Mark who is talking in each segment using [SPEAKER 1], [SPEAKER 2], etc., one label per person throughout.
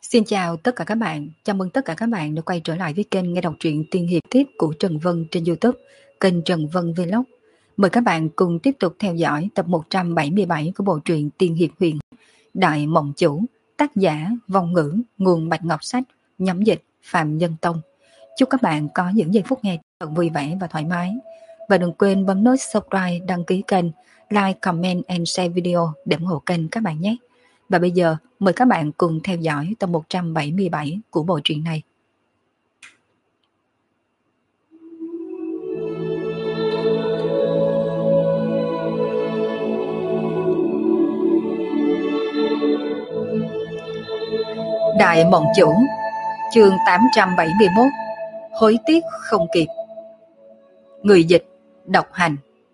[SPEAKER 1] Xin chào tất cả các bạn, chào mừng tất cả các bạn đã quay trở lại với kênh nghe đọc truyện tiên hiệp tiếp của Trần Vân trên YouTube, kênh Trần Vân Vlog. Mời các bạn cùng tiếp tục theo dõi tập 177 của bộ truyện tiên hiệp huyền Đại Mộng Chủ, tác giả Vong Ngữ, nguồn Bạch Ngọc Sách, nhóm dịch Phạm Nhân Tông. Chúc các bạn có những giây phút nghe thật vui vẻ và thoải mái. Và đừng quên bấm nút subscribe, đăng ký kênh, like, comment and share video để ủng hộ kênh các bạn nhé. Và bây giờ, mời các bạn cùng theo dõi tập 177 của bộ truyện này. Đại Mộng Chủ, chương 871, hối tiếc không kịp. Người dịch, độc hành.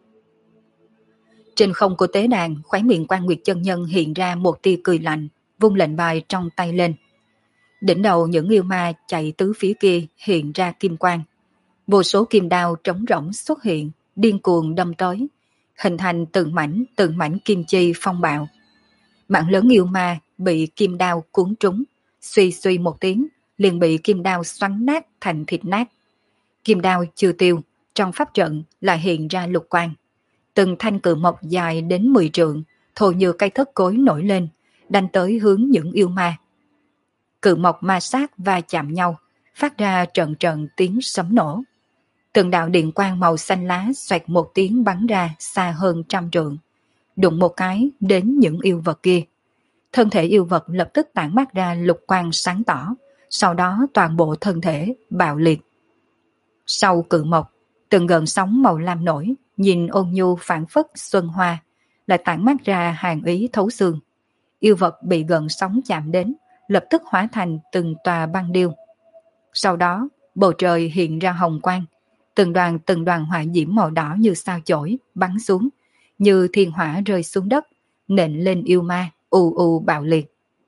[SPEAKER 1] Trên không của tế đàn, khóe miệng Quan Nguyệt chân nhân hiện ra một tia cười lạnh, vung lệnh bài trong tay lên. Đỉnh đầu những yêu ma chạy tứ phía kia hiện ra kim quang. Vô số kim đao trống rỗng xuất hiện, điên cuồng đâm tới, hình thành từng mảnh kim chi phong bạo. Mạng lớn yêu ma bị kim đao cuốn trúng, suy suy một tiếng, liền bị kim đao xoắn nát thành thịt nát. Kim đao chưa tiêu, trong pháp trận lại hiện ra lục quang. Từng thanh cự mộc dài đến 10 trượng, thô như cây thất cối nổi lên, đánh tới hướng những yêu ma. Cự mộc ma sát va chạm nhau, phát ra trận trận tiếng sấm nổ. Từng đạo điện quang màu xanh lá xoẹt một tiếng bắn ra xa hơn 100 trượng, đụng một cái đến những yêu vật kia. Thân thể yêu vật lập tức tản mát ra lục quang sáng tỏ, sau đó toàn bộ thân thể bạo liệt. Sau cự mộc, từng gợn sóng màu lam nổi, nhìn ôn nhu phảng phất xuân hoa, lại tản mát ra hàn ý thấu xương. Yêu vật bị gợn sóng chạm đến, lập tức hóa thành từng tòa băng điêu. Sau đó, bầu trời hiện ra hồng quang, từng đoàn hỏa diễm màu đỏ như sao chổi bắn xuống, như thiên hỏa rơi xuống đất, nện lên yêu ma, ù ù bạo liệt.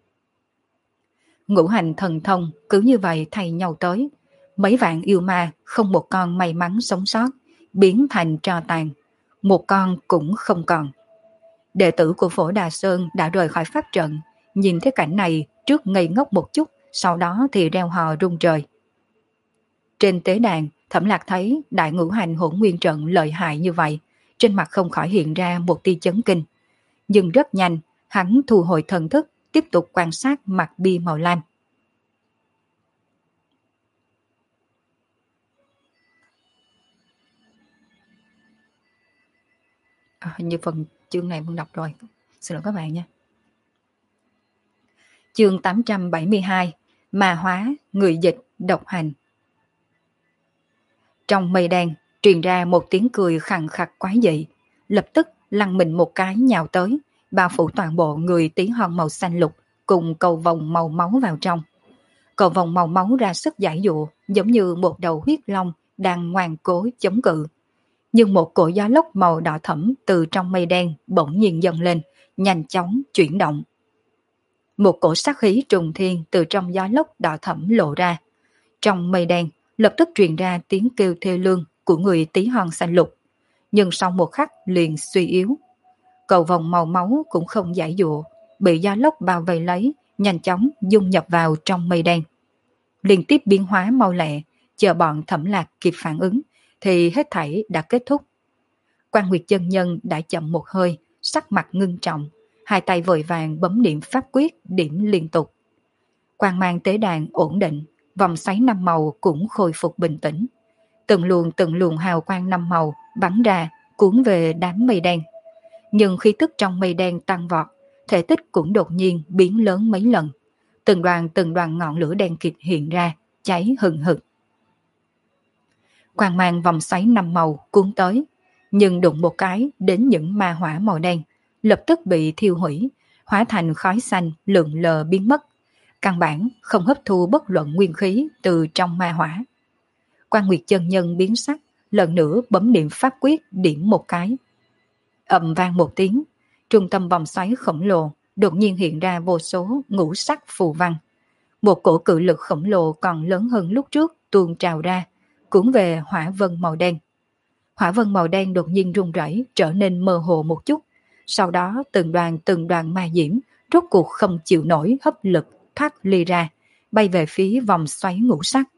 [SPEAKER 1] Ngũ hành thần thông cứ như vậy thay nhau tới, mấy vạn yêu ma không một con may mắn sống sót, biến thành tro tàn, một con cũng không còn. Đệ tử của Phổ Đà Sơn đã rời khỏi pháp trận, nhìn thấy cảnh này trước ngây ngốc một chút, sau đó thì reo hò rung trời. Trên tế đàn, Thẩm Lạc thấy đại ngũ hành hỗn nguyên trận lợi hại như vậy, trên mặt không khỏi hiện ra một tia chấn kinh. Nhưng rất nhanh, hắn thu hồi thần thức, tiếp tục quan sát mặt bia màu lam. Hình như phần chương này Vân đọc rồi, xin lỗi các bạn nha. Chương 872, ma hóa, người dịch, độc hành. Trong mây đen truyền ra một tiếng cười khàn khặt quái dị, lập tức lăn mình một cái nhào tới, bao phủ toàn bộ người tí hon màu xanh lục cùng cầu vồng màu máu vào trong. Cầu vồng màu máu ra sức giải dụa, giống như một đầu huyết long đang ngoan cố chống cự. Nhưng một cỗ gió lốc màu đỏ thẫm từ trong mây đen bỗng nhiên dâng lên, nhanh chóng chuyển động. Một cổ sát khí trùng thiên từ trong gió lốc đỏ thẫm lộ ra. Trong mây đen lập tức truyền ra tiếng kêu thê lương của người tí hon xanh lục, nhưng sau một khắc liền suy yếu. Cầu vồng màu máu cũng không giải dụa, bị gió lốc bao vây lấy, nhanh chóng dung nhập vào trong mây đen. Liên tiếp biến hóa mau lẹ, chờ bọn Thẩm Lạc kịp phản ứng thì hết thảy đã kết thúc. Quan Nguyệt chân nhân đã chậm một hơi, sắc mặt ngưng trọng, hai tay vội vàng bấm niệm pháp quyết điểm liên tục. Quang mang tế đàn ổn định, vòng xoáy năm màu cũng khôi phục bình tĩnh. Từng luồng hào quang năm màu bắn ra, cuốn về đám mây đen. Nhưng khí tức trong mây đen tăng vọt, thể tích cũng đột nhiên biến lớn mấy lần. Từng đoàn ngọn lửa đen kịt hiện ra, cháy hừng hực. Quang mang vòng xoáy năm màu cuốn tới, nhưng đụng một cái đến những ma hỏa màu đen, lập tức bị thiêu hủy, hóa thành khói xanh lượn lờ biến mất. Căn bản không hấp thu bất luận nguyên khí từ trong ma hỏa. Quan Nguyệt chân nhân biến sắc, lần nữa bấm niệm pháp quyết điểm một cái. Ầm vang một tiếng, trung tâm vòng xoáy khổng lồ đột nhiên hiện ra vô số ngũ sắc phù văn. Một cổ cự lực khổng lồ còn lớn hơn lúc trước tuôn trào ra, cuốn về hỏa vân màu đen. Hỏa vân màu đen đột nhiên rung rẩy, trở nên mơ hồ một chút. Sau đó từng đoàn ma diễm rốt cuộc không chịu nổi hấp lực thoát ly ra, bay về phía vòng xoáy ngũ sắc.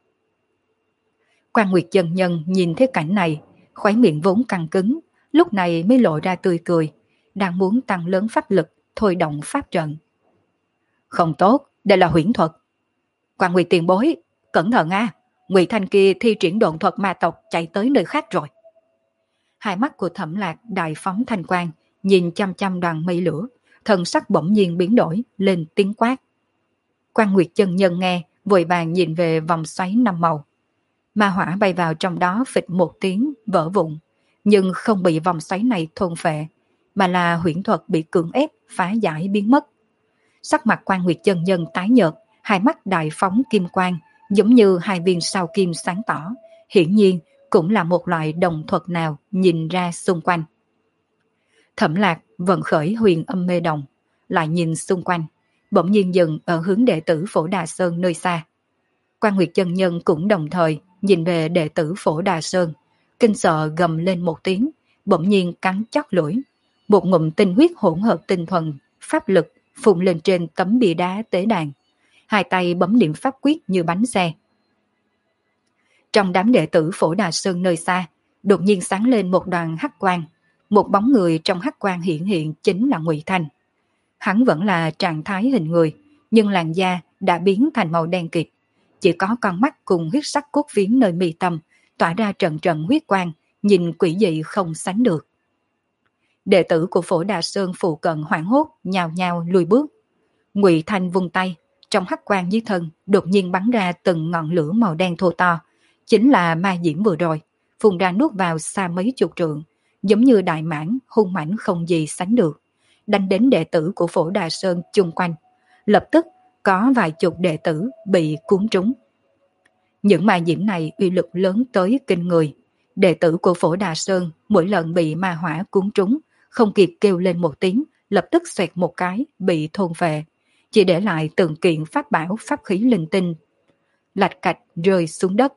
[SPEAKER 1] Quan Nguyệt chân nhân nhìn thấy cảnh này, khóe miệng vốn căng cứng, lúc này mới lộ ra tươi cười, đang muốn tăng lớn pháp lực, thôi động pháp trận. Không tốt, đây là huyễn thuật. Quan Nguyệt tiền bối, cẩn thận a, Ngụy Thanh kia thi triển độn thuật ma tộc chạy tới nơi khác rồi. Hai mắt của Thẩm Lạc đại phóng thanh quang, nhìn chăm chăm đoàn mây lửa, thần sắc bỗng nhiên biến đổi, lên tiếng quát. Quan Nguyệt chân nhân nghe, vội vàng nhìn về vòng xoáy năm màu. Ma hỏa bay vào trong đó phịch một tiếng, vỡ vụn, nhưng không bị vòng xoáy này thôn phệ, mà là huyễn thuật bị cưỡng ép, phá giải biến mất. Sắc mặt Quan Nguyệt chân nhân tái nhợt, hai mắt đại phóng kim quang, giống như hai viên sao kim sáng tỏ, hiển nhiên cũng là một loại đồng thuật nào nhìn ra xung quanh. Thẩm Lạc vận khởi huyền âm mê đồng, lại nhìn xung quanh, bỗng nhiên dừng ở hướng đệ tử Phổ Đà Sơn nơi xa. Quan Nguyệt chân nhân cũng đồng thời nhìn về đệ tử Phổ Đà Sơn, kinh sợ gầm lên một tiếng, bỗng nhiên cắn chót lưỡi, một ngụm tinh huyết hỗn hợp tinh thuần, pháp lực phun lên trên tấm bia đá tế đàn, hai tay bấm niệm pháp quyết như bánh xe. Trong đám đệ tử Phổ Đà Sơn nơi xa, đột nhiên sáng lên một đoàn hắc quang, một bóng người trong hắc quang hiện hiện chính là Ngụy Thanh. Hắn vẫn là trạng thái hình người, nhưng làn da đã biến thành màu đen kịt, chỉ có con mắt cùng huyết sắc cốt phiến nơi mi tâm tỏa ra trận trận huyết quang, nhìn quỷ dị không sánh được. Đệ tử của Phổ Đà Sơn phụ cận hoảng hốt, nhào nhào lùi bước. Ngụy Thanh vung tay, trong hắc quang dưới thân đột nhiên bắn ra từng ngọn lửa màu đen thô to, chính là ma diễm vừa rồi, phun ra nuốt vào xa mấy chục trượng, giống như đại mãng hung mãnh không gì sánh được, đánh đến đệ tử của Phổ Đà Sơn chung quanh. Lập tức có vài chục đệ tử bị cuốn trúng. Những ma diễm này uy lực lớn tới kinh người. Đệ tử của Phổ Đà Sơn mỗi lần bị ma hỏa cuốn trúng, không kịp kêu lên một tiếng, lập tức xoẹt một cái, bị thôn phệ, chỉ để lại từng kiện pháp bảo pháp khí linh tinh, lạch cạch rơi xuống đất.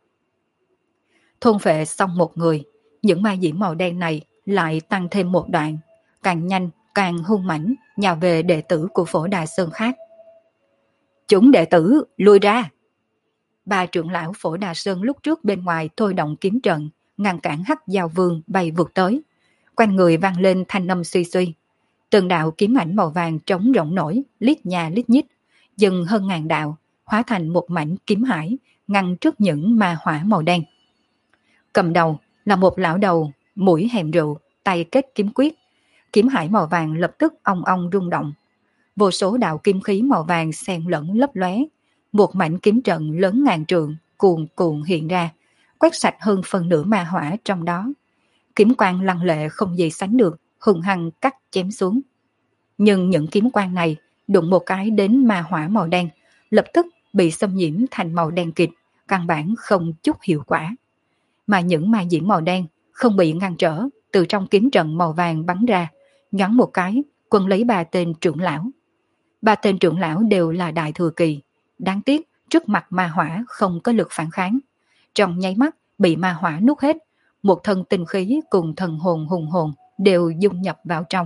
[SPEAKER 1] Thôn phệ xong một người, những ma diễm màu đen này lại tăng thêm một đoạn, càng nhanh, càng hung mãnh, nhào về đệ tử của Phổ Đà Sơn khác. Chúng đệ tử, lui ra! Ba trưởng lão Phổ Đà Sơn lúc trước bên ngoài thôi động kiếm trận, ngăn cản Hắc Giao Vương bay vượt tới. Quanh người vang lên thanh âm suy suy. Từng đạo kiếm ảnh màu vàng trống rỗng nổi, lít nhà lít nhít, dừng hơn ngàn đạo, hóa thành một mảnh kiếm hải, ngăn trước những ma hỏa màu đen. Cầm đầu là một lão đầu, mũi hèm rượu, tay kết kiếm quyết. Kiếm hải màu vàng lập tức ong ong rung động. Vô số đạo kim khí màu vàng xen lẫn lấp lóe, một mảnh kiếm trận lớn ngàn trượng cuồn cuộn hiện ra, quét sạch hơn phần nửa ma hỏa trong đó. Kiếm quang lăng lệ không gì sánh được, hùng hăng cắt chém xuống. Nhưng những kiếm quang này đụng một cái đến ma hỏa màu đen, lập tức bị xâm nhiễm thành màu đen kịt, căn bản không chút hiệu quả. Mà những ma diễm màu đen không bị ngăn trở, từ trong kiếm trận màu vàng bắn ra, nhoáng một cái, quân lấy ba tên trưởng lão. Ba tên trưởng lão đều là đại thừa kỳ, đáng tiếc trước mặt ma hỏa không có lực phản kháng. Trong nháy mắt bị ma hỏa nuốt hết, một thân tinh khí cùng thần hồn hùng hồn đều dung nhập vào trong.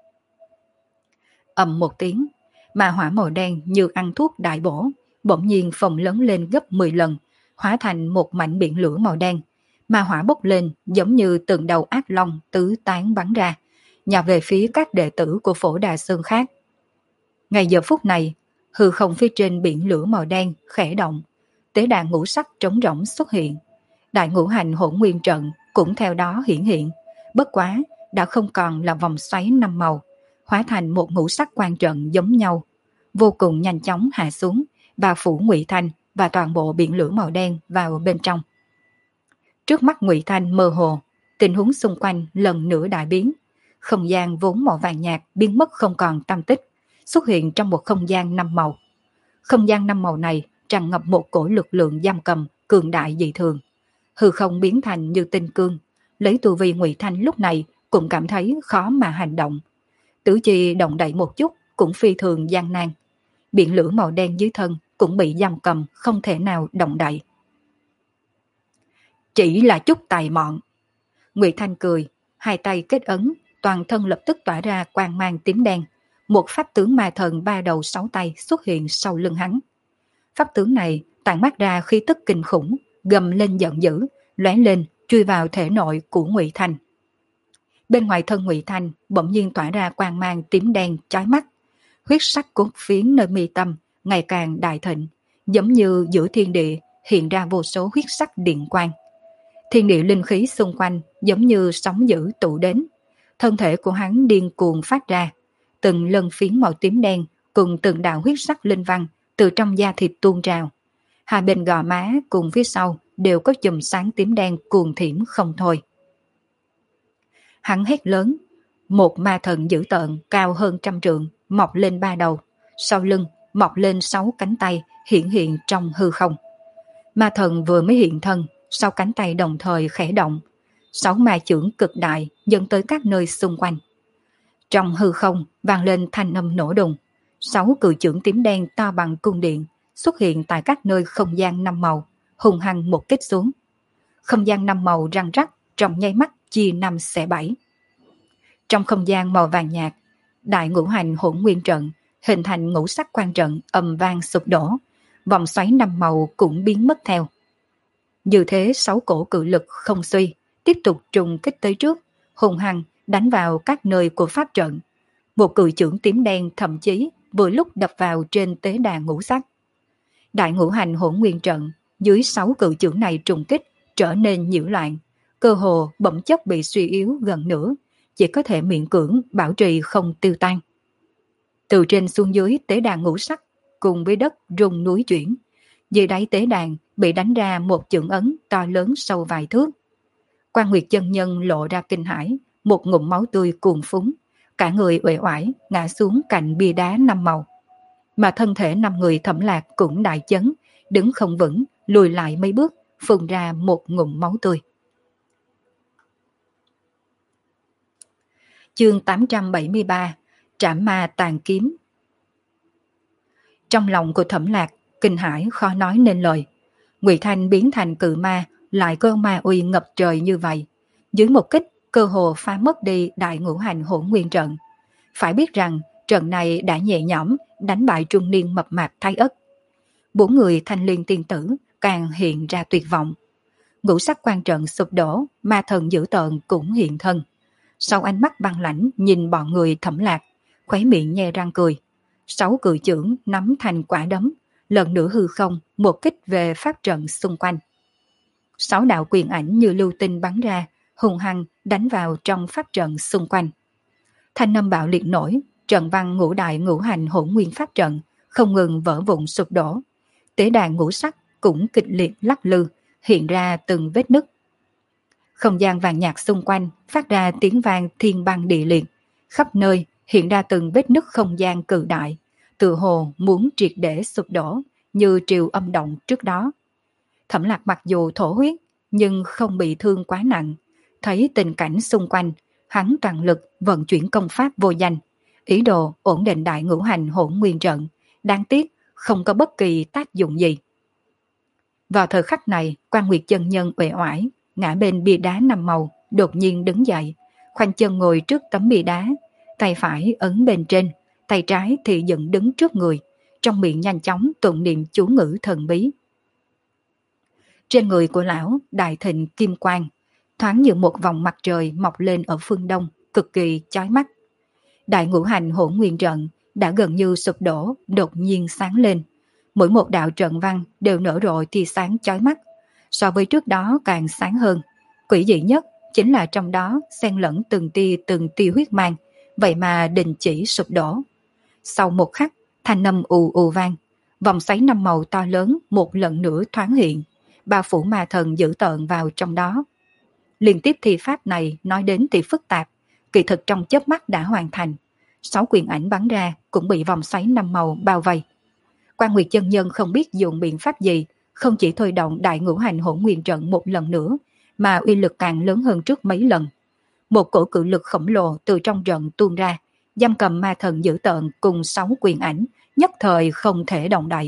[SPEAKER 1] Ầm một tiếng, ma hỏa màu đen như ăn thuốc đại bổ, bỗng nhiên phồng lớn lên gấp 10 lần, hóa thành một mảnh biển lửa màu đen. Ma hỏa bốc lên giống như từng đầu ác long tứ tán bắn ra, nhào về phía các đệ tử của Phổ Đà Sơn khác. Ngay giờ phút này, hư không phía trên biển lửa màu đen khẽ động, tế đàn ngũ sắc trống rỗng xuất hiện. Đại ngũ hành hỗn nguyên trận cũng theo đó hiển hiện, bất quá đã không còn là vòng xoáy năm màu, hóa thành một ngũ sắc quan trận giống nhau, vô cùng nhanh chóng hạ xuống, bao phủ Ngụy Thanh và toàn bộ biển lửa màu đen vào bên trong. Trước mắt Ngụy Thanh mơ hồ, tình huống xung quanh lần nữa đại biến, không gian vốn màu vàng nhạt biến mất không còn tăm tích, xuất hiện trong một không gian năm màu. Không gian năm màu này tràn ngập một cổ lực lượng giam cầm cường đại dị thường, hư không biến thành như tinh cương, lấy tu vi Ngụy Thanh lúc này cũng cảm thấy khó mà hành động. Tứ chi động đậy một chút cũng phi thường gian nan, biển lửa màu đen dưới thân cũng bị giam cầm không thể nào động đậy. Chỉ là chút tài mọn. Ngụy Thanh cười, hai tay kết ấn, toàn thân lập tức tỏa ra quang mang tím đen. Một pháp tướng ma thần ba đầu sáu tay xuất hiện sau lưng hắn. Pháp tướng này tản mát ra khí tức kinh khủng, gầm lên giận dữ, lóe lên chui vào thể nội của Ngụy Thanh. Bên ngoài thân Ngụy Thanh bỗng nhiên tỏa ra quang mang tím đen chói mắt, huyết sắc cốt phiến nơi mi tâm ngày càng đại thịnh, giống như giữa thiên địa hiện ra vô số huyết sắc điện quang. Thiên địa linh khí xung quanh giống như sóng dữ tụ đến, thân thể của hắn điên cuồng phát ra, từng lân phiến màu tím đen cùng từng đạo huyết sắc linh văn từ trong da thịt tuôn trào. Hai bên gò má cùng phía sau đều có chùm sáng tím đen cuồng thiểm không thôi. Hắn hét lớn, một ma thần dữ tợn cao hơn 100 trượng mọc lên 3 đầu, sau lưng mọc lên 6 cánh tay hiện hiện trong hư không. Ma thần vừa mới hiện thân, 6 cánh tay đồng thời khẽ động, 6 ma chưởng cực đại dẫn tới các nơi xung quanh. Trong hư không vang lên thanh âm nổ đùng, 6 cự chưởng tím đen to bằng cung điện xuất hiện tại các nơi không gian 5 màu, hùng hăng một kích xuống. Không gian 5 màu răng rắc trong nháy mắt chia 5 xẻ 7. Trong không gian màu vàng nhạt, đại ngũ hành hỗn nguyên trận hình thành ngũ sắc quan trận ầm vang sụp đổ, vòng xoáy 5 màu cũng biến mất theo. Như thế 6 cổ cự lực không suy, tiếp tục trùng kích tới trước, hùng hăng đánh vào các nơi của pháp trận. Một cự chưởng tím đen thậm chí vừa lúc đập vào trên tế đàn ngũ sắc. Đại ngũ hành hỗn nguyên trận dưới 6 cự chưởng này trùng kích trở nên nhiễu loạn, cơ hồ bỗng chốc bị suy yếu gần nửa, chỉ có thể miễn cưỡng bảo trì không tiêu tan. Từ trên xuống dưới tế đàn ngũ sắc cùng với đất rung núi chuyển, dưới đáy tế đàn bị đánh ra một chưởng ấn to lớn sâu vài thước. Quan Nguyệt chân nhân lộ ra kinh hãi, một ngụm máu tươi cuồn phúng, cả người uể oải ngã xuống cạnh bia đá 5 màu. Mà thân thể 5 người Thẩm Lạc cũng đại chấn, đứng không vững, lùi lại mấy bước, phun ra một ngụm máu tươi. Chương 873, Trảm ma tàn kiếm. Trong lòng của Thẩm Lạc kinh hãi khó nói nên lời. Ngụy Thanh biến thành cự ma, lại có ma uy ngập trời như vậy, dưới một kích cơ hồ phá mất đi đại ngũ hành hỗn nguyên trận. Phải biết rằng trận này đã nhẹ nhõm đánh bại trung niên mập mạp Thái Ất. 4 người Thanh Liên tiên tử càng hiện ra tuyệt vọng. Ngũ sắc quan trận sụp đổ, ma thần dữ tợn cũng hiện thân. Sau ánh mắt băng lãnh nhìn bọn người Thẩm Lạc, khóe miệng nhe răng cười. 6 cự chưởng nắm thành quả đấm, lần nữa hư không một kích về pháp trận xung quanh. 6 đạo quyền ảnh như lưu tinh bắn ra, hùng hăng đánh vào trong pháp trận xung quanh. Thanh âm bạo liệt nổi, trận văn ngũ đại ngũ hành hỗn nguyên pháp trận không ngừng vỡ vụn sụp đổ. Tế đàn ngũ sắc cũng kịch liệt lắc lư, hiện ra từng vết nứt. Không gian vàng nhạt xung quanh phát ra tiếng vang thiên băng địa liệt, khắp nơi hiện ra từng vết nứt không gian cự đại, tự hồ muốn triệt để sụp đổ như triều âm động trước đó. Thẩm Lạc mặc dù thổ huyết nhưng không bị thương quá nặng, thấy tình cảnh xung quanh, hắn toàn lực vận chuyển công pháp vô danh, ý đồ ổn định đại ngũ hành hỗn nguyên trận, đáng tiếc không có bất kỳ tác dụng gì. Vào thời khắc này, Quan Nguyệt chân nhân uể oải ngã bên bia đá 5 màu, đột nhiên đứng dậy, khoanh chân ngồi trước tấm bia đá, tay phải ấn bên trên, tay trái thì dựng đứng trước người, trong miệng nhanh chóng tụng niệm chú ngữ thần bí. Trên người của lão đại thịnh kim quang, thoáng như một vòng mặt trời mọc lên ở phương đông, cực kỳ chói mắt. Đại ngũ hành hỗn nguyên trận đã gần như sụp đổ, đột nhiên sáng lên. Mỗi một đạo trận văn đều nở rộ tia sáng chói mắt, so với trước đó càng sáng hơn. Quỷ dị nhất chính là trong đó xen lẫn từng tia huyết mang, vậy mà đình chỉ sụp đổ. Sau một khắc, thanh âm ù ù vang, vòng xoáy 5 màu to lớn một lần nữa thoáng hiện, bao phủ ma thần dữ tợn vào trong đó. Liên tiếp thi pháp này nói đến thì phức tạp, kỳ thực trong chớp mắt đã hoàn thành. 6 quyền ảnh bắn ra cũng bị vòng xoáy 5 màu bao vây. Quan Nguyệt chân nhân không biết dùng biện pháp gì, không chỉ thôi động đại ngũ hành hỗn nguyên trận một lần nữa, mà uy lực càng lớn hơn trước mấy lần. Một cổ cự lực khổng lồ từ trong trận tuôn ra, giam cầm ma thần dữ tợn cùng 6 quyền ảnh, nhất thời không thể động đậy.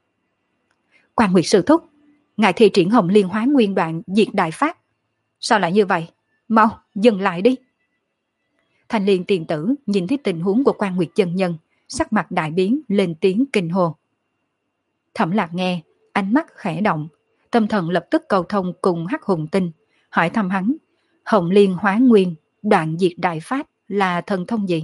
[SPEAKER 1] Quan Nguyệt sư thúc, ngài thi triển Hồng Liên Hóa Nguyên đoạn diệt đại pháp. Sao lại như vậy? Mau, dừng lại đi. Thanh Liên tiền tử nhìn thấy tình huống của Quan Nguyệt chân nhân, sắc mặt đại biến lên tiếng kinh hô. Thẩm Lạc nghe, ánh mắt khẽ động, tâm thần lập tức cầu thông cùng Hắc Hùng Tinh, hỏi thăm hắn, Hồng Liên Hóa Nguyên, đoạn diệt đại pháp là thần thông gì?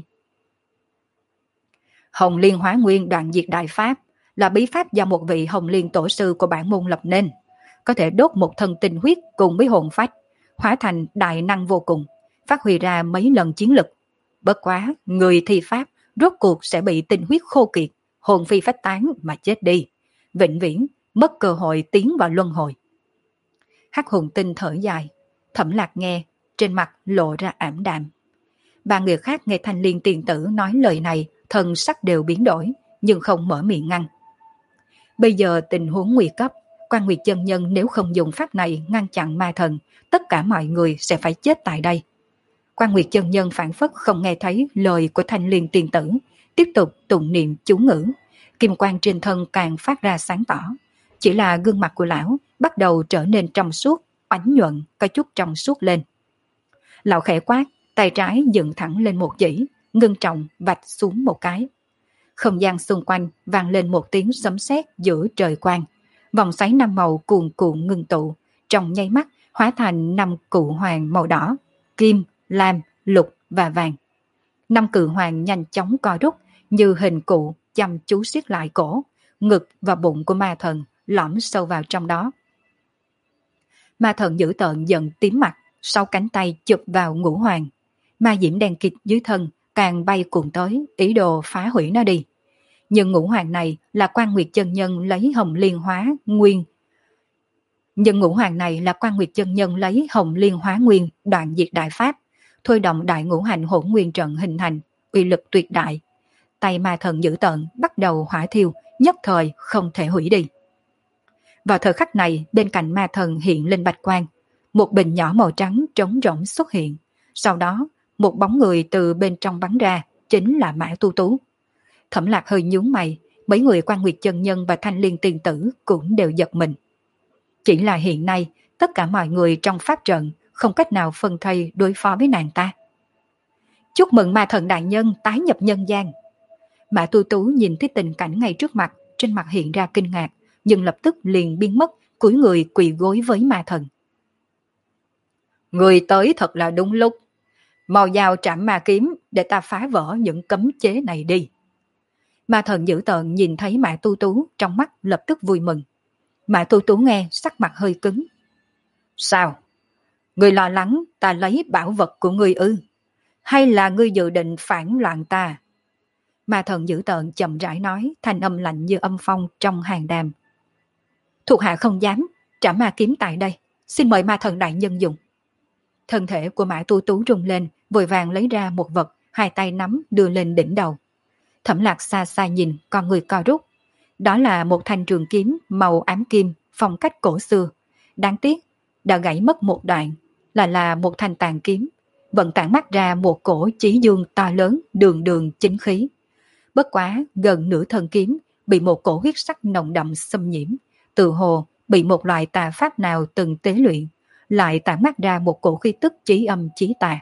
[SPEAKER 1] Hồng Liên Hóa Nguyên đoạn diệt đại pháp là bí pháp do một vị Hồng Liên tổ sư của bản môn lập nên, có thể đốt một thân tinh huyết cùng với hồn phách, hóa thành đại năng vô cùng, phát huy ra mấy lần chiến lực. Bất quá, người thi pháp rốt cuộc sẽ bị tinh huyết khô kiệt, hồn phi phách tán mà chết đi, vĩnh viễn mất cơ hội tiến vào luân hồi. Hắc Hùng Tinh thở dài, Thẩm Lạc nghe, trên mặt lộ ra ảm đạm. Ba người khác nghe Thanh Liên tiền tử nói lời này, thần sắc đều biến đổi, nhưng không mở miệng ngăn. Bây giờ tình huống nguy cấp, Quan Nguyệt chân nhân nếu không dùng pháp này ngăn chặn ma thần, tất cả mọi người sẽ phải chết tại đây. Quan Nguyệt chân nhân phản phất không nghe thấy lời của Thanh Liên tiền tử, tiếp tục tụng niệm chú ngữ, kim quang trên thân càng phát ra sáng tỏ. Chỉ là gương mặt của lão bắt đầu trở nên trong suốt, oánh nhuận, có chút trong suốt lên. Lão khẽ quát, tay trái dựng thẳng lên một chỉ, ngưng trọng vạch xuống một cái. Không gian xung quanh vang lên một tiếng sấm sét giữa trời quang. Vòng xoáy năm màu cuồn cuộn ngưng tụ, trong nháy mắt hóa thành 5 cự hoàng màu đỏ, kim, lam, lục và vàng. 5 cự hoàng nhanh chóng co rút như hình cụ chăm chú siết lại cổ, ngực và bụng của ma thần lõm sâu vào trong đó. Ma thần dữ tợn giận tím mặt, sau cánh tay chụp vào ngũ hoàng. Ma diễm đen kịt dưới thân càng bay cuộn tới, ý đồ phá hủy nó đi. Nhưng ngũ hoàng này là Quan Nguyệt chân nhân lấy Hồng Liên Hóa Nguyên. Hồng Liên Hóa Nguyên đoạn diệt đại pháp, thôi động đại ngũ hành hỗn nguyên trận hình thành, uy lực tuyệt đại. Tay ma thần dữ tợn bắt đầu hỏa thiêu, nhất thời không thể hủy đi. Vào thời khắc này, bên cạnh ma thần hiện lên bạch quang, một bình nhỏ màu trắng trống rỗng xuất hiện. Sau đó, một bóng người từ bên trong bắn ra, chính là Mã Tu Tú. Thẩm Lạc hơi nhướng mày, mấy người Quan Nguyệt chân nhân và Thanh Liên tiền tử cũng đều giật mình. Chỉ là hiện nay, tất cả mọi người trong pháp trận không cách nào phân thây đối phó với nàng ta. Chúc mừng ma thần đại nhân tái nhập nhân gian. Mã Tu Tú nhìn thấy tình cảnh ngay trước mặt, trên mặt hiện ra kinh ngạc, nhưng lập tức liền biến mất, cúi người quỳ gối với ma thần. Người tới thật là đúng lúc. Mau giao Trảm Ma kiếm để ta phá vỡ những cấm chế này đi. Ma thần dữ tợn nhìn thấy Mã Tu Tú, trong mắt lập tức vui mừng. Mã Tu Tú nghe sắc mặt hơi cứng. Sao? Người lo lắng ta lấy bảo vật của người ư? Hay là ngươi dự định phản loạn ta? Ma thần dữ tợn chậm rãi nói, thanh âm lạnh như âm phong trong hàng đàm. Thuộc hạ không dám, Trảm Ma kiếm tại đây, xin mời ma thần đại nhân dùng. Thân thể của Mã Tu Tú rung lên, vội vàng lấy ra một vật, hai tay nắm đưa lên đỉnh đầu. Thẩm Lạc xa xa nhìn, con người co rút. Đó là một thanh trường kiếm màu ám kim, phong cách cổ xưa. Đáng tiếc, đã gãy mất một đoạn, là một thanh tàn kiếm, vẫn tản mắt ra một cổ chí dương to lớn, đường đường chính khí. Bất quá, gần nửa thân kiếm bị một cổ huyết sắc nồng đậm xâm nhiễm, tự hồ bị một loại tà pháp nào từng tế luyện, lại tản mắt ra một cổ khí tức chí âm chí tà.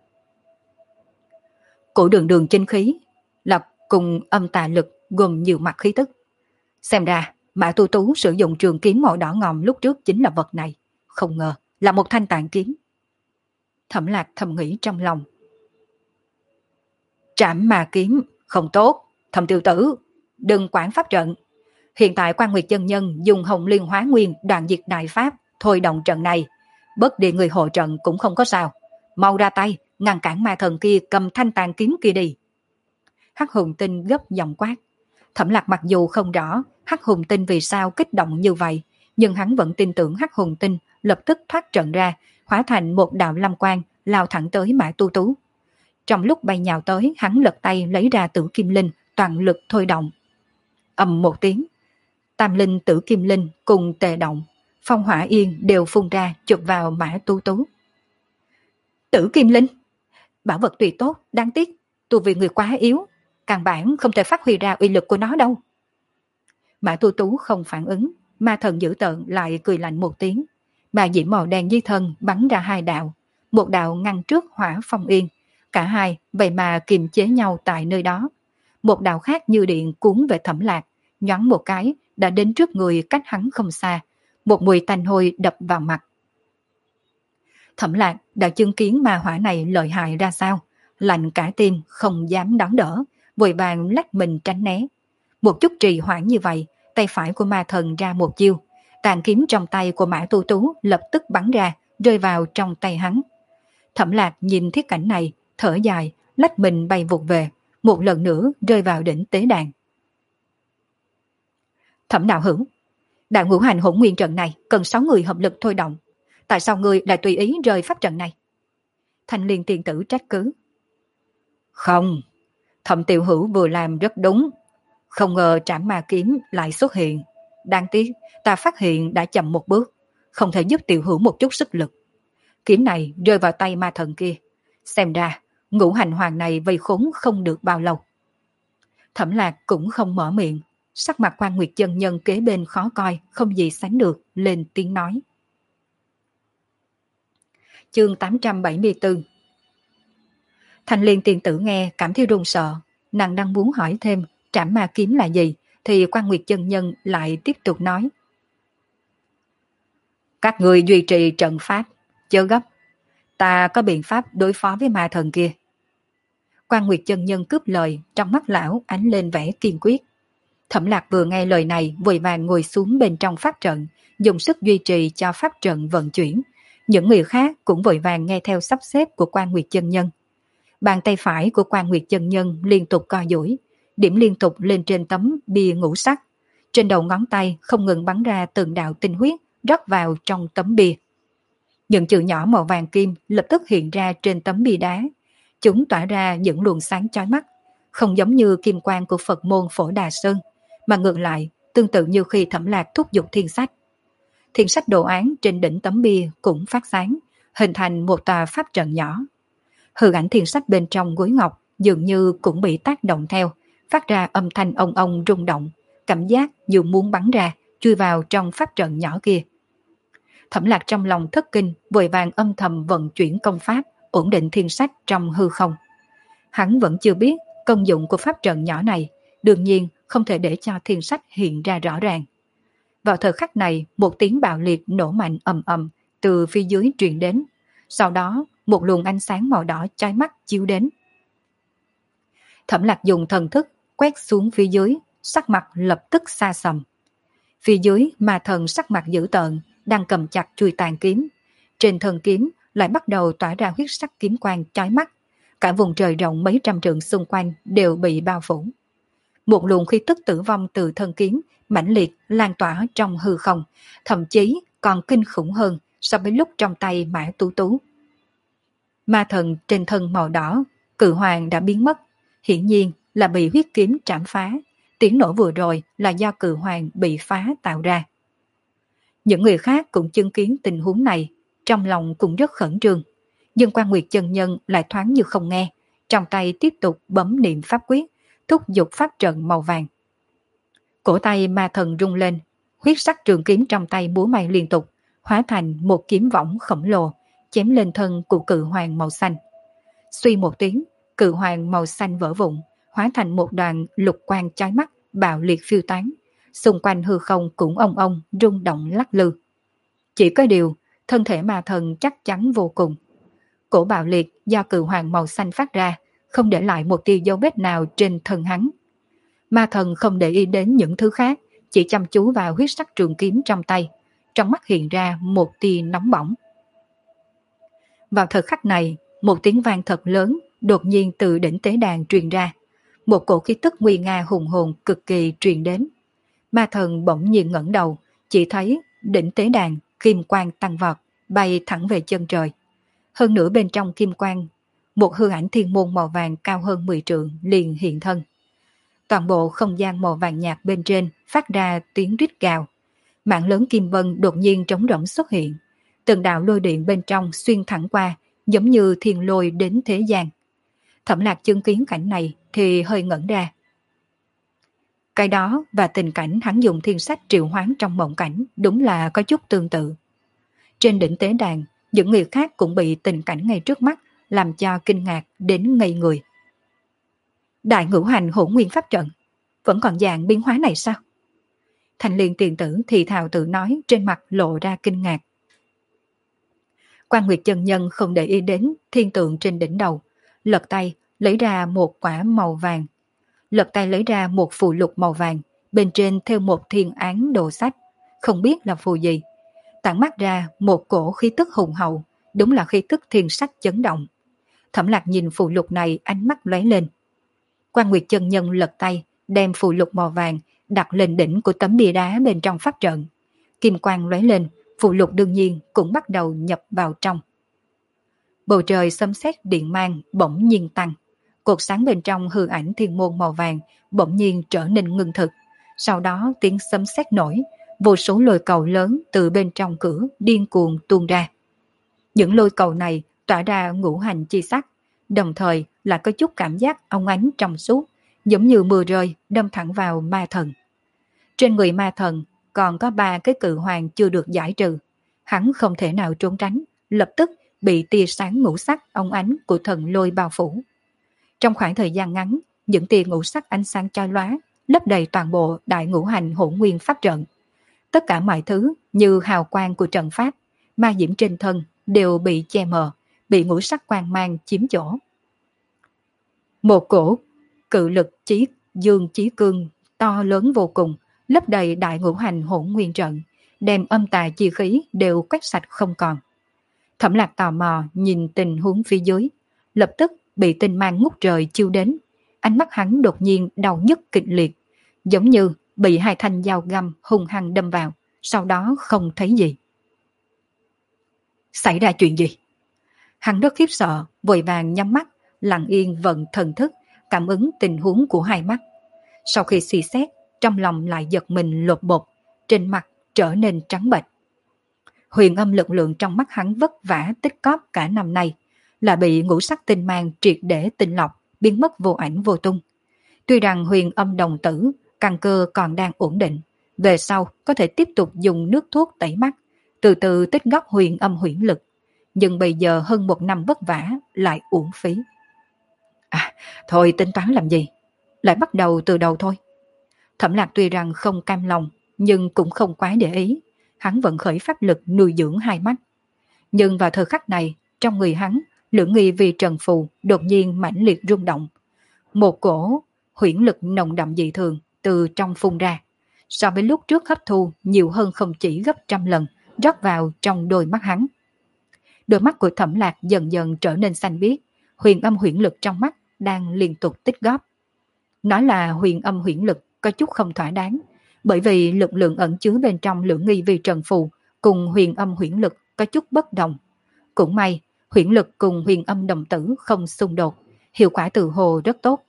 [SPEAKER 1] Cổ đường đường chính khí là cùng âm tà lực gồm nhiều mặt khí tức. Xem ra, Mã Tu Tú sử dụng trường kiếm màu đỏ ngòm lúc trước chính là vật này, không ngờ là một thanh tàn kiếm. Thẩm Lạc thầm nghĩ trong lòng. Trảm Ma kiếm, không tốt, Thẩm tiểu tử, đừng quản pháp trận. Hiện tại Quan Nguyệt chân nhân dùng Hồng Liên Hóa Nguyên đoạn diệt đại pháp, thôi động trận này. Bất đi người hộ trận cũng không có sao. Mau ra tay, ngăn cản ma thần kia cầm thanh tàn kiếm kia đi. Hắc Hùng Tinh gấp giọng quát. Thẩm Lạc mặc dù không rõ Hắc Hùng Tinh vì sao kích động như vậy, nhưng hắn vẫn tin tưởng Hắc Hùng Tinh lập tức thoát trận ra, hóa thành một đạo lam quang lao thẳng tới Mã Tu Tú. Trong lúc bay nhào tới, hắn lật tay lấy ra Tử Kim Linh, toàn lực thôi động. Ầm một tiếng, Tam Linh, Tử Kim Linh cùng tề động, phong hỏa yên đều phun ra chụp vào Mã Tu Tú. Tử Kim Linh, bảo vật tuyệt tốt, đáng tiếc tu vi người quá yếu, căn bản không thể phát huy ra uy lực của nó đâu. Mã Tu Tú không phản ứng, ma thần dữ tợn lại cười lạnh một tiếng. Bà diễm màu đen dưới thân bắn ra hai đạo, một đạo ngăn trước Hỏa Phong Yên, cả hai vậy mà kiềm chế nhau tại nơi đó. Một đạo khác như điện cuốn về Thẩm Lạc, nhoáng một cái đã đến trước người cách hắn không xa, một mùi tanh hôi đập vào mặt. Thẩm Lạc đã chứng kiến ma hỏa này lợi hại ra sao, lạnh cả tim không dám đón đỡ, vội vàng lách mình tránh né. Một chút trì hoãn như vậy, tay phải của ma thần ra một chiêu, tàn kiếm trong tay của Mã Tu Tú lập tức bắn ra, rơi vào trong tay hắn. Thẩm Lạc nhìn thiết cảnh này, thở dài, lách mình bay vụt về, một lần nữa rơi vào đỉnh tế đàn. Thẩm đạo hữu, đạo ngũ hành hỗn nguyên trận này cần 6 người hợp lực thôi động. Tại sao ngươi lại tùy ý rơi pháp trận này? Thanh Liên tiên tử trách cứ. Không, Thẩm tiểu hữu vừa làm rất đúng. Không ngờ trảm ma kiếm lại xuất hiện. Đáng tiếc, ta phát hiện đã chậm một bước, không thể giúp tiểu hữu một chút sức lực. Kiếm này rơi vào tay ma thần kia. Xem ra, ngũ hành hoàng này vây khốn không được bao lâu. Thẩm Lạc cũng không mở miệng, sắc mặt Quan Nguyệt chân nhân kế bên khó coi, không gì sánh được, lên tiếng nói. Chương 874. Thanh Liên tiên tử nghe cảm thấy run sợ, nàng đang muốn hỏi thêm trảm ma kiếm là gì, thì Quan Nguyệt chân nhân lại tiếp tục nói. Các người duy trì trận pháp, chớ gấp, ta có biện pháp đối phó với ma thần kia. Quan Nguyệt chân nhân cướp lời, trong mắt lão ánh lên vẻ kiên quyết. Thẩm Lạc vừa nghe lời này vội vàng ngồi xuống bên trong pháp trận, dùng sức duy trì cho pháp trận vận chuyển. Những người khác cũng vội vàng nghe theo sắp xếp của Quan Nguyệt chân nhân. Bàn tay phải của Quan Nguyệt chân nhân liên tục co duỗi, điểm liên tục lên trên tấm bia ngũ sắc. Trên đầu ngón tay không ngừng bắn ra từng đạo tinh huyết rót vào trong tấm bia. Những chữ nhỏ màu vàng kim lập tức hiện ra trên tấm bia đá. Chúng tỏa ra những luồng sáng chói mắt, không giống như kim quang của Phật môn Phổ Đà Sơn, mà ngược lại tương tự như khi Thẩm Lạc thúc giục thiên sách. Thiên sách đồ án trên đỉnh tấm bia cũng phát sáng, hình thành một tòa pháp trận nhỏ. Hư ảnh thiên sách bên trong gối ngọc dường như cũng bị tác động theo, phát ra âm thanh ong ong rung động, cảm giác như muốn bắn ra, chui vào trong pháp trận nhỏ kia. Thẩm Lạc trong lòng thất kinh, vội vàng âm thầm vận chuyển công pháp, ổn định thiên sách trong hư không. Hắn vẫn chưa biết công dụng của pháp trận nhỏ này, đương nhiên không thể để cho thiên sách hiện ra rõ ràng. Vào thời khắc này, một tiếng bạo liệt nổ mạnh ầm ầm từ phía dưới truyền đến. Sau đó, một luồng ánh sáng màu đỏ chói mắt chiếu đến. Thẩm Lạc dùng thần thức quét xuống phía dưới, sắc mặt lập tức xa sầm. Phía dưới, ma thần sắc mặt dữ tợn, đang cầm chặt chuôi tàn kiếm. Trên thân kiếm lại bắt đầu tỏa ra huyết sắc kiếm quang chói mắt. Cả vùng trời rộng mấy trăm trượng xung quanh đều bị bao phủ. Một luồng khí tức tử vong từ thân kiếm mãnh liệt lan tỏa trong hư không, thậm chí còn kinh khủng hơn so với lúc trong tay Mã Tú Tú. Ma thần trên thân màu đỏ, cự hoàng đã biến mất, hiển nhiên là bị huyết kiếm trảm phá. Tiếng nổ vừa rồi là do cự hoàng bị phá tạo ra. Những người khác cũng chứng kiến tình huống này, trong lòng cũng rất khẩn trương. Nhưng Quan Nguyệt chân nhân lại thoáng như không nghe, trong tay tiếp tục bấm niệm pháp quyết, thúc giục pháp trận màu vàng. Cổ tay ma thần rung lên, huyết sắc trường kiếm trong tay múa may liên tục, hóa thành một kiếm võng khổng lồ, chém lên thân của cự hoàng màu xanh. Suy một tiếng, cự hoàng màu xanh vỡ vụn, hóa thành một đoàn lục quang chói mắt, bạo liệt phiêu tán. Xung quanh hư không cũng ong ong rung động lắc lư. Chỉ có điều, thân thể ma thần chắc chắn vô cùng. Cổ bạo liệt do cự hoàng màu xanh phát ra, không để lại một tia dấu vết nào trên thân hắn. Ma thần không để ý đến những thứ khác, chỉ chăm chú vào huyết sắc trường kiếm trong tay. Trong mắt hiện ra một tia nóng bỏng. Vào thời khắc này, một tiếng vang thật lớn đột nhiên từ đỉnh tế đàn truyền ra. Một cổ khí tức nguy nga hùng hồn cực kỳ truyền đến. Ma thần bỗng nhiên ngẩng đầu, chỉ thấy đỉnh tế đàn kim quang tăng vọt, bay thẳng về chân trời. Hơn nữa bên trong kim quang, một hư ảnh thiên môn màu vàng cao hơn 10 trượng liền hiện thân. Toàn bộ không gian màu vàng nhạt bên trên phát ra tiếng rít gào. Mạng lớn kim vân đột nhiên trống rỗng xuất hiện. Từng đạo lôi điện bên trong xuyên thẳng qua, giống như thiên lôi đến thế gian. Thẩm Lạc chứng kiến cảnh này thì hơi ngẩn ra. Cái đó và tình cảnh hắn dùng thiên sách triệu hoán trong mộng cảnh đúng là có chút tương tự. Trên đỉnh tế đàn, những người khác cũng bị tình cảnh ngay trước mắt làm cho kinh ngạc đến ngây người. Đại ngũ hành hỗn nguyên pháp trận vẫn còn dạng biến hóa này sao? Thanh Liên tiền tử thì thào tự nói, trên mặt lộ ra kinh ngạc. Quan Nguyệt chân nhân không để ý đến thiên tượng trên đỉnh đầu, lật tay lấy ra một quả màu vàng. Lật tay lấy ra một phù lục màu vàng, bên trên theo một thiên án đồ sách, không biết là phù gì. Tản mắt ra một cổ khí tức hùng hậu, đúng là khí tức thiên sách chấn động. Thẩm Lạc nhìn phù lục này, ánh mắt lóe lên. Quan Nguyệt chân nhân lật tay, đem phù lục màu vàng đặt lên đỉnh của tấm bia đá bên trong pháp trận. Kim quang lóe lên, phù lục đương nhiên cũng bắt đầu nhập vào trong. Bầu trời xâm xét điện mang bỗng nhiên tăng. Cột sáng bên trong hư ảnh thiên môn màu vàng bỗng nhiên trở nên ngưng thực. Sau đó tiếng sấm sét nổi, vô số lôi cầu lớn từ bên trong cửa điên cuồng tuôn ra. Những lôi cầu này tỏa ra ngũ hành chi sắc, đồng thời là có chút cảm giác óng ánh trong suốt, giống như mưa rơi đâm thẳng vào ma thần. Trên người ma thần còn có 3 cái cự hoàng chưa được giải trừ. Hắn không thể nào trốn tránh, lập tức bị tia sáng ngũ sắc óng ánh của thần lôi bao phủ. Trong khoảng thời gian ngắn, những tia ngũ sắc ánh sáng chói lóa lấp đầy toàn bộ đại ngũ hành hỗn nguyên pháp trận. Tất cả mọi thứ như hào quang của trận pháp, ma diễm trên thân đều bị che mờ, bị ngũ sắc quang mang chiếm chỗ. Một cổ cự lực chí dương chí cương to lớn vô cùng lấp đầy đại ngũ hành hỗn nguyên trận, đem âm tà chi khí đều quét sạch không còn. Thẩm Lạc tò mò nhìn tình huống phía dưới, lập tức bị tinh mang ngút trời chiêu đến. Ánh mắt hắn đột nhiên đau nhức kịch liệt, giống như bị 2 thanh dao găm hung hăng đâm vào, sau đó không thấy gì. Xảy ra chuyện gì? Hắn rất khiếp sợ, vội vàng nhắm mắt, lặng yên vận thần thức, cảm ứng tình huống của 2 mắt. Sau khi suy xét, trong lòng lại giật mình lột bột, trên mặt trở nên trắng bệch. Huyền âm lực lượng trong mắt hắn vất vả tích cóp cả năm nay, là bị ngũ sắc tinh mang triệt để tinh lọc, biến mất vô ảnh vô tung. Tuy rằng huyền âm đồng tử, căn cơ còn đang ổn định, về sau có thể tiếp tục dùng nước thuốc tẩy mắt, từ từ tích góp huyền âm huyễn lực, nhưng bây giờ hơn 1 năm vất vả lại uổng phí. Thôi tính toán làm gì, lại bắt đầu từ đầu thôi. Thẩm Lạc tuy rằng không cam lòng, nhưng cũng không quá để ý, hắn vẫn khởi pháp lực nuôi dưỡng 2 mắt. Nhưng vào thời khắc này, trong người hắn, lưỡng nghi vì trần phù đột nhiên mãnh liệt rung động. Một cổ huyễn lực nồng đậm dị thường từ trong phun ra, so với lúc trước hấp thu nhiều hơn không chỉ gấp 100 lần, rót vào trong đôi mắt hắn. Đôi mắt của Thẩm Lạc dần dần trở nên xanh biếc, huyền âm huyễn lực trong mắt đang liên tục tích góp. Nói là huyền âm huyễn lực có chút không thỏa đáng, bởi vì lực lượng ẩn chứa bên trong lưỡng nghi vi trần phù cùng huyền âm huyễn lực có chút bất đồng. Cũng may, huyễn lực cùng huyền âm đồng tử không xung đột, hiệu quả tự hồ rất tốt.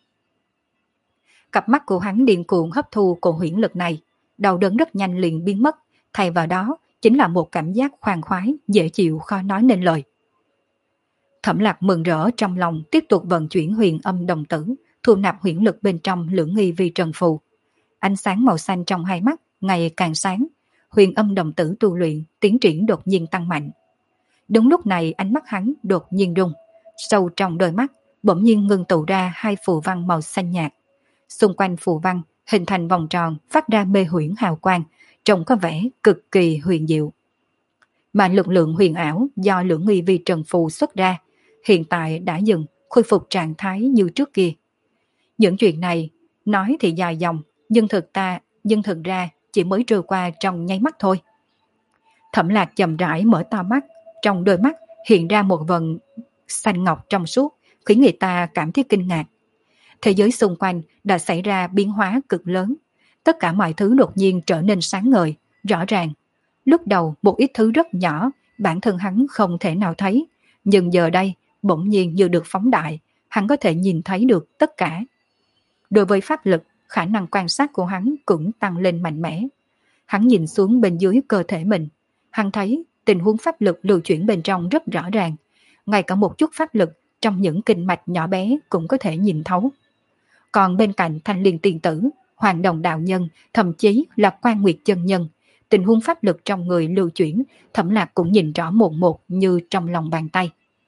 [SPEAKER 1] Cặp mắt của hắn điên cuồng hấp thu cổ huyễn lực này, đau đớn rất nhanh liền biến mất, thay vào đó chính là một cảm giác khoan khoái, dễ chịu khó nói nên lời. Thẩm Lạc mừng rỡ trong lòng, tiếp tục vận chuyển huyền âm đồng tử, thu nạp huyễn lực bên trong lưỡng nghi vi trần phù. Ánh sáng màu xanh trong 2 mắt ngày càng sáng, huyền âm đồng tử tu luyện tiến triển đột nhiên tăng mạnh. Đúng lúc này ánh mắt hắn đột nhiên rung, sâu trong đôi mắt bỗng nhiên ngưng tụ ra 2 phù văn màu xanh nhạt. Xung quanh phù văn hình thành vòng tròn phát ra mê huyễn hào quang, trông có vẻ cực kỳ huyền diệu. Mà lực lượng huyền ảo do lưỡng nghi vi trần phù xuất ra, hiện tại đã dừng khôi phục trạng thái như trước kia. Những chuyện này nói thì dài dòng, nhưng thực ra chỉ mới trôi qua trong nháy mắt thôi. Thẩm Lạc chậm rãi mở to mắt, trong đôi mắt hiện ra một vầng xanh ngọc trong suốt, khiến người ta cảm thấy kinh ngạc. Thế giới xung quanh đã xảy ra biến hóa cực lớn, tất cả mọi thứ đột nhiên trở nên sáng ngời, rõ ràng. Lúc đầu một ít thứ rất nhỏ, bản thân hắn không thể nào thấy, nhưng giờ đây bỗng nhiên như được phóng đại, hắn có thể nhìn thấy được tất cả. Đối với pháp lực, khả năng quan sát của hắn cũng tăng lên mạnh mẽ. Hắn nhìn xuống bên dưới cơ thể mình, hắn thấy tình huống pháp lực lưu chuyển bên trong rất rõ ràng, ngay cả một chút pháp lực trong những kinh mạch nhỏ bé cũng có thể nhìn thấu. Còn bên cạnh Thanh Liên tiên tử, Hoàng Đồng đạo nhân, thậm chí là Quan Nguyệt chân nhân, tình huống pháp lực trong người lưu chuyển, Thẩm Lạc cũng nhìn rõ một một như trong lòng bàn tay.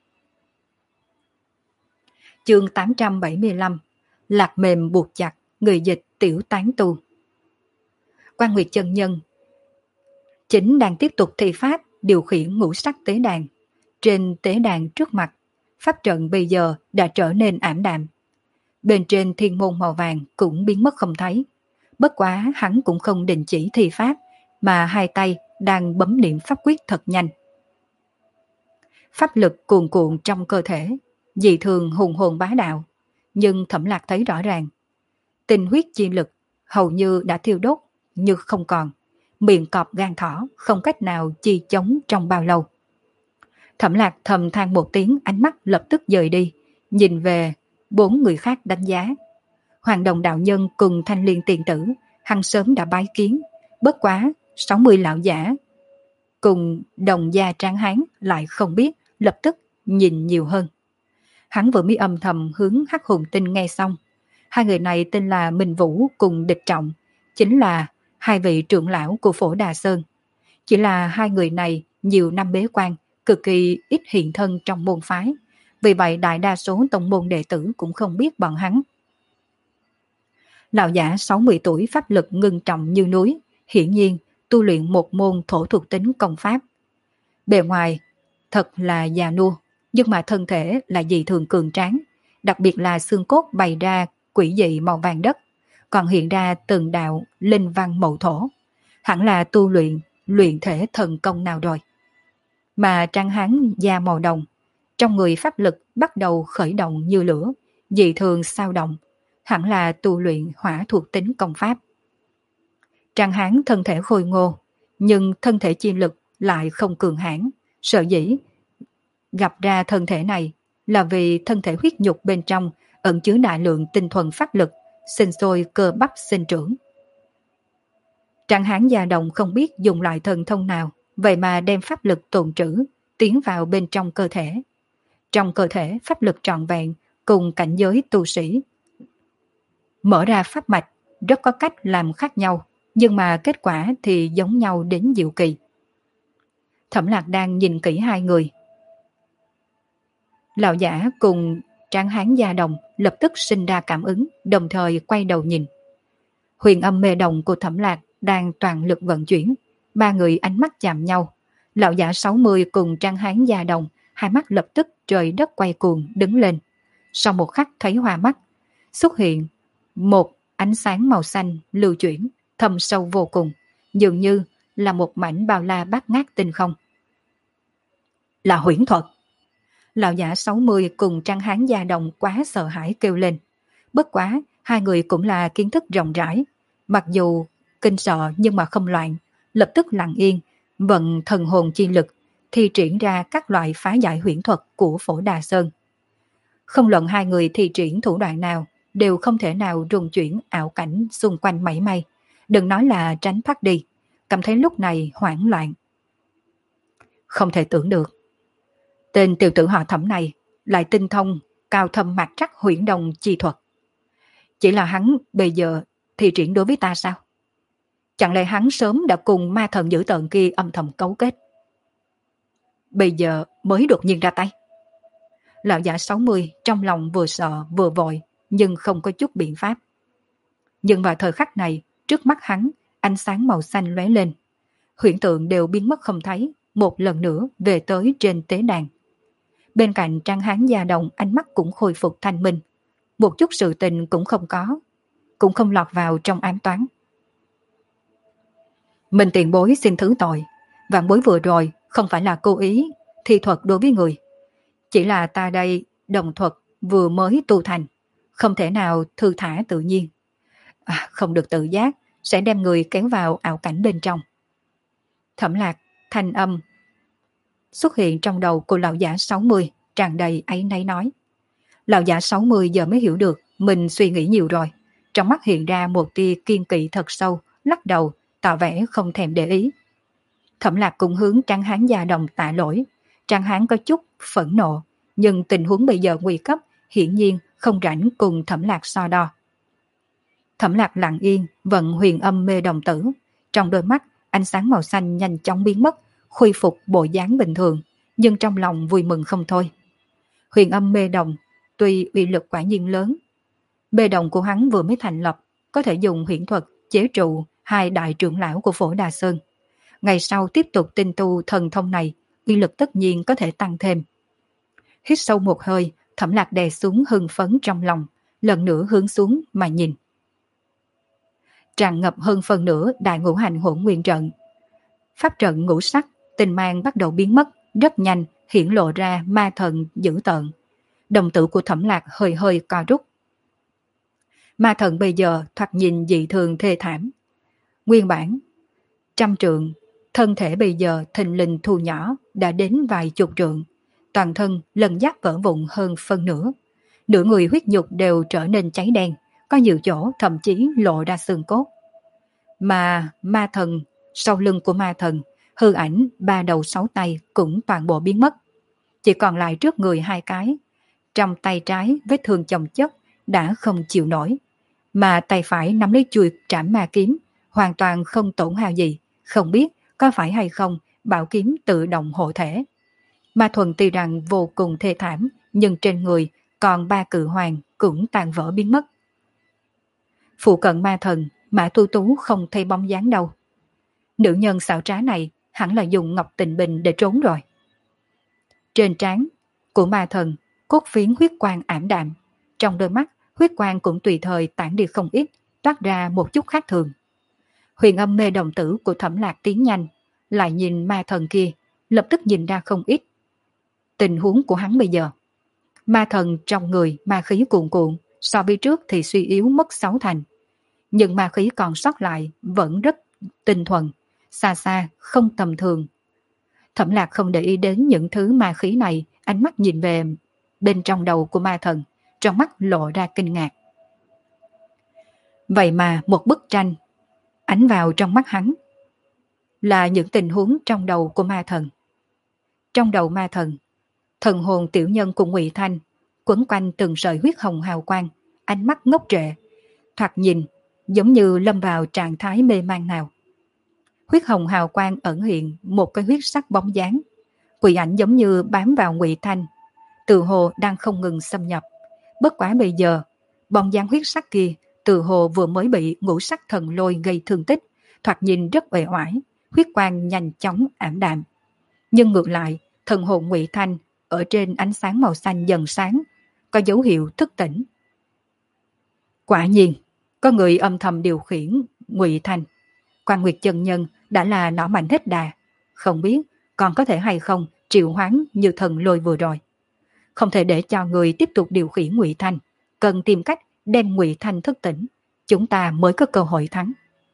[SPEAKER 1] Chương 875, Lạc mềm buộc chặt, người dịch tiểu tán tu. Quan Nguyệt chân nhân chính đang tiếp tục thi pháp điều khiển ngũ sắc tế đàn. Trên tế đàn trước mặt, pháp trận bây giờ đã trở nên ảm đạm. Bên trên thiên môn màu vàng cũng biến mất không thấy. Bất quá hắn cũng không đình chỉ thi pháp, mà hai tay đang bấm niệm pháp quyết thật nhanh. Pháp lực cuồn cuộn trong cơ thể, dị thường hùng hồn bá đạo, nhưng Thẩm Lạc thấy rõ ràng. Tinh huyết chi lực hầu như đã thiêu đốt, như không còn. Miệng cọp gan thỏ không cách nào chi chống trong bao lâu. Thẩm Lạc thầm than một tiếng, ánh mắt lập tức dời đi, nhìn về 4 người khác đánh giá. Hoàng Đồng đạo nhân cùng Thanh Liên tiền tử, hắn sớm đã bái kiến, bất quá 60 lão giả cùng đồng gia tráng hán lại không biết, lập tức nhìn nhiều hơn. Hắn vừa mới âm thầm hướng Hắc Hùng Tinh nghe xong. Hai người này tên là Minh Vũ cùng Địch Trọng, chính là hai vị trưởng lão của Phổ Đà Sơn. Chỉ là hai người này nhiều năm bế quan, cực kỳ ít hiện thân trong môn phái, vì vậy đại đa số tông môn đệ tử cũng không biết bọn hắn. Lão giả 60 tuổi pháp lực ngưng trọng như núi, hiển nhiên tu luyện một môn thổ thuộc tính công pháp. Bề ngoài thật là già nua, nhưng mà thân thể là dị thường cường tráng, đặc biệt là xương cốt bày ra quỷ dị màu vàng đất, còn hiện ra từng đạo linh văn mậu thổ, hẳn là tu luyện thể thần công nào rồi. Mà trang hán da màu đồng, trong người pháp lực bắt đầu khởi động như lửa, dị thường sao động, hẳn là tu luyện hỏa thuộc tính công pháp. Trang hán thân thể khôi ngô, nhưng thân thể chi lực lại không cường hãn, sợ dĩ gặp ra thân thể này là vì thân thể huyết nhục bên trong ẩn chứa đại lượng tinh thuần pháp lực, sinh sôi cơ bắp sinh trưởng. Trang hán da đồng không biết dùng loại thần thông nào, vậy mà đem pháp lực tồn trữ, tiến vào bên trong cơ thể. Trong cơ thể pháp lực trọn vẹn cùng cảnh giới tu sĩ. Mở ra pháp mạch, rất có cách làm khác nhau, nhưng mà kết quả thì giống nhau đến diệu kỳ. Thẩm Lạc đang nhìn kỹ hai người. Lão giả cùng tráng hán da đồng lập tức sinh ra cảm ứng, đồng thời quay đầu nhìn. Huyền âm mê đồng của Thẩm Lạc đang toàn lực vận chuyển, ba người ánh mắt chạm nhau. Lão giả 60 cùng tráng hán da đồng, hai mắt lập tức trời đất quay cuồng đứng lên. Sau một khắc thấy hoa mắt, xuất hiện một ánh sáng màu xanh lưu chuyển, thâm sâu vô cùng, dường như là một mảnh bao la bát ngát tinh không. Là huyễn thuật. Lão giả 60 cùng tráng hán da đồng quá sợ hãi kêu lên. Bất quá, hai người cũng là kiến thức rộng rãi. Mặc dù kinh sợ nhưng mà không loạn, lập tức lặng yên, vận thần hồn chi lực, thi triển ra các loại phá giải huyễn thuật của Phổ Đà Sơn. Không luận hai người thi triển thủ đoạn nào, đều không thể nào rung chuyển ảo cảnh xung quanh mảy may. Đừng nói là tránh thoát đi, cảm thấy lúc này hoảng loạn. Không thể tưởng được. Tên tiểu tử họ Thẩm này lại tinh thông, cao thâm mạc trắc huyễn đồng chi thuật. Chỉ là hắn bây giờ thi triển đối với ta sao? Chẳng lẽ hắn sớm đã cùng ma thần dữ tợn kia âm thầm cấu kết? Bây giờ mới đột nhiên ra tay. Lão giả 60 trong lòng vừa sợ vừa vội, nhưng không có chút biện pháp. Nhưng vào thời khắc này, trước mắt hắn, ánh sáng màu xanh lóe lên. Huyễn tượng đều biến mất không thấy, một lần nữa về tới trên tế đàn. Bên cạnh tráng hán da đồng, ánh mắt cũng khôi phục thanh minh. Một chút sự tình cũng không có, cũng không lọt vào trong ám toán. Mình tiền bối xin thứ tội, vạn bối vừa rồi không phải là cố ý thi thuật đối với người. Chỉ là ta đây đồng thuật vừa mới tu thành, không thể nào thư thả tự nhiên. Không được tự giác, sẽ đem người kéo vào ảo cảnh bên trong. Thẩm Lạc, thanh âm xuất hiện trong đầu của lão giả 60, tràn đầy áy náy nói. Lão giả 60 giờ mới hiểu được mình suy nghĩ nhiều rồi. Trong mắt hiện ra một tia kiên kỵ thật sâu, lắc đầu, tỏ vẻ không thèm để ý. Thẩm Lạc cũng hướng tráng hán da đồng tạ lỗi. Tráng hán có chút phẫn nộ, nhưng tình huống bây giờ nguy cấp, hiển nhiên không rảnh cùng Thẩm Lạc so đo. Thẩm Lạc lặng yên, vận huyền âm mê đồng tử. Trong đôi mắt, ánh sáng màu xanh nhanh chóng biến mất, khôi phục bộ dáng bình thường, nhưng trong lòng vui mừng không thôi. Huyền âm mê đồng, tuy uy lực quả nhiên lớn. Mê đồng của hắn vừa mới thành lập, có thể dùng huyễn thuật chế trụ hai đại trưởng lão của Phổ Đà Sơn. Ngày sau tiếp tục tinh tu thần thông này, uy lực tất nhiên có thể tăng thêm. Hít sâu một hơi, Thẩm Lạc đè xuống hưng phấn trong lòng, lần nữa hướng xuống mà nhìn. Tràn ngập hơn phần nửa đại ngũ hành hỗn nguyên trận. Pháp trận ngũ sắc, tinh mang bắt đầu biến mất, rất nhanh hiển lộ ra ma thần dữ tợn. Đồng tử của Thẩm Lạc hơi hơi co rút. Ma thần bây giờ thoạt nhìn dị thường thê thảm. Nguyên bản 100 trượng, thân thể bây giờ thình lình thu nhỏ đã đến vài chục trượng. Toàn thân lần giáp vỡ vụn hơn phân nửa. Nửa người huyết nhục đều trở nên cháy đen, có nhiều chỗ thậm chí lộ ra xương cốt. Mà ma thần, sau lưng của ma thần, hư ảnh 3 đầu 6 tay cũng toàn bộ biến mất. Chỉ còn lại trước người 2 cái. Trong tay trái vết thương chồng chất đã không chịu nổi. Mà tay phải nắm lấy chuôi trảm ma kiếm, hoàn toàn không tổn hao gì. Không biết có phải hay không bảo kiếm tự động hộ thể. Ma thuần tuy rằng vô cùng thê thảm, nhưng trên người còn 3 cự hoàng cũng tàn vỡ biến mất. Phụ cận ma thần, Mã Tu Tú không thấy bóng dáng đâu. Nữ nhân xảo trá này hẳn là dùng Ngọc Tình Bình để trốn rồi. Trên trán của ma thần, cốt phiến huyết quang ảm đạm. Trong đôi mắt, huyết quang cũng tùy thời tản đi không ít, toát ra một chút khác thường. Huyền âm mê đồng tử của Thẩm Lạc tiến nhanh, lại nhìn ma thần kia, lập tức nhìn ra không ít. Tình huống của hắn bây giờ. Ma thần trong người ma khí cuồn cuộn, so với trước thì suy yếu mất 6 thành. Nhưng ma khí còn sót lại vẫn rất tinh thuần, xa xa không tầm thường. Thẩm Lạc không để ý đến những thứ ma khí này, ánh mắt nhìn về bên trong đầu của ma thần, trong mắt lộ ra kinh ngạc. Vậy mà một bức tranh ánh vào trong mắt hắn là những tình huống trong đầu của ma thần. Trong đầu ma thần, thần hồn tiểu nhân của Ngụy Thanh quấn quanh từng sợi huyết hồng hào quang, ánh mắt ngốc trệ, thoạt nhìn giống như lâm vào trạng thái mê man nào. Huyết hồng hào quang ẩn hiện một cái huyết sắc bóng dáng, quỷ ảnh giống như bám vào Ngụy Thanh, tự hồ đang không ngừng xâm nhập. Bất quá bây giờ, bóng dáng huyết sắc kia tự hồ vừa mới bị ngũ sắc thần lôi gây thương tích, thoạt nhìn rất uể oải, huyết quang nhanh chóng ảm đạm. Nhưng ngược lại, thần hồn Ngụy Thanh ở trên ánh sáng màu xanh dần sáng, có dấu hiệu thức tỉnh. Quả nhiên, có người âm thầm điều khiển Ngụy Thanh. Quan Nguyệt chân nhân đã là nỏ mạnh hết đà, không biết còn có thể hay không triệu hoán như thần lôi vừa rồi. Không thể để cho người tiếp tục điều khiển Ngụy Thanh, cần tìm cách đem Ngụy Thanh thức tỉnh, chúng ta mới có cơ hội thắng.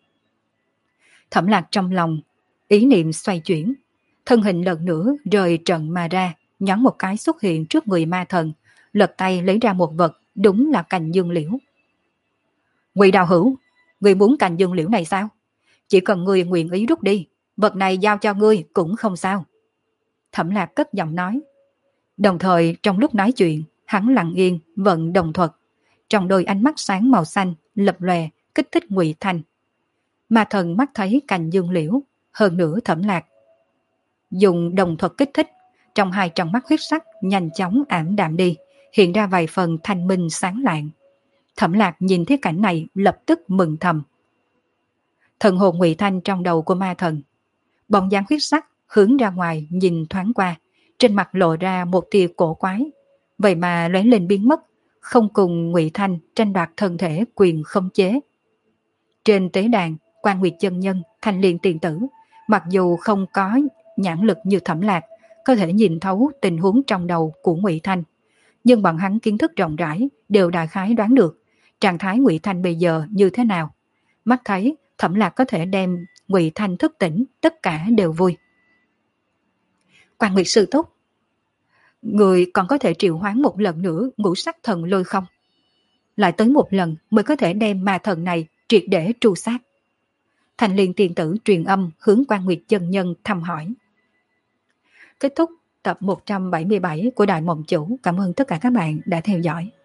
[SPEAKER 1] Thẩm Lạc trong lòng, ý niệm xoay chuyển, thân hình lần nữa rời trận mà ra, nhón một cái xuất hiện trước người ma thần, lật tay lấy ra một vật, đúng là cành dương liễu. Ngụy đạo hữu, người muốn cành dương liễu này sao? Chỉ cần người nguyện ý rút đi, vật này giao cho ngươi cũng không sao. Thẩm Lạc cất giọng nói. Đồng thời trong lúc nói chuyện, hắn lặng yên vận đồng thuật, trong đôi ánh mắt sáng màu xanh lập lòe kích thích Ngụy Thanh. Ma thần mắt thấy cành dương liễu, hơn nữa Thẩm Lạc dùng đồng thuật kích thích, trong hai tròng mắt huyết sắc nhanh chóng ảm đạm đi, hiện ra vài phần thanh minh sáng lạng. Thẩm Lạc nhìn thấy cảnh này lập tức mừng thầm. Thần hồn Ngụy Thanh trong đầu của ma thần, bóng dáng huyết sắc hướng ra ngoài nhìn thoáng qua, trên mặt lộ ra một tia cổ quái, vậy mà lóe lên biến mất, không cùng Ngụy Thanh tranh đoạt thân thể quyền khống chế. Trên tế đàn, Quan Nguyệt chân nhân, Thanh Liên tiền tử, mặc dù không có nhãn lực như Thẩm Lạc, có thể nhìn thấu tình huống trong đầu của Ngụy Thanh, nhưng bọn hắn kiến thức rộng rãi, đều đại khái đoán được trạng thái Ngụy Thanh bây giờ như thế nào. Mắt thấy Thẩm Lạc có thể đem Ngụy Thanh thức tỉnh, tất cả đều vui. Quan Nguyệt sư thúc, người còn có thể triệu hoán một lần nữa ngũ sắc thần lôi không? Lại tới một lần mới có thể đem ma thần này triệt để tru sát. Thanh Liên tiền tử truyền âm hướng Quan Nguyệt chân nhân thăm hỏi. Kết thúc tập 177 của Đại Mộng Chủ. Cảm ơn tất cả các bạn đã theo dõi.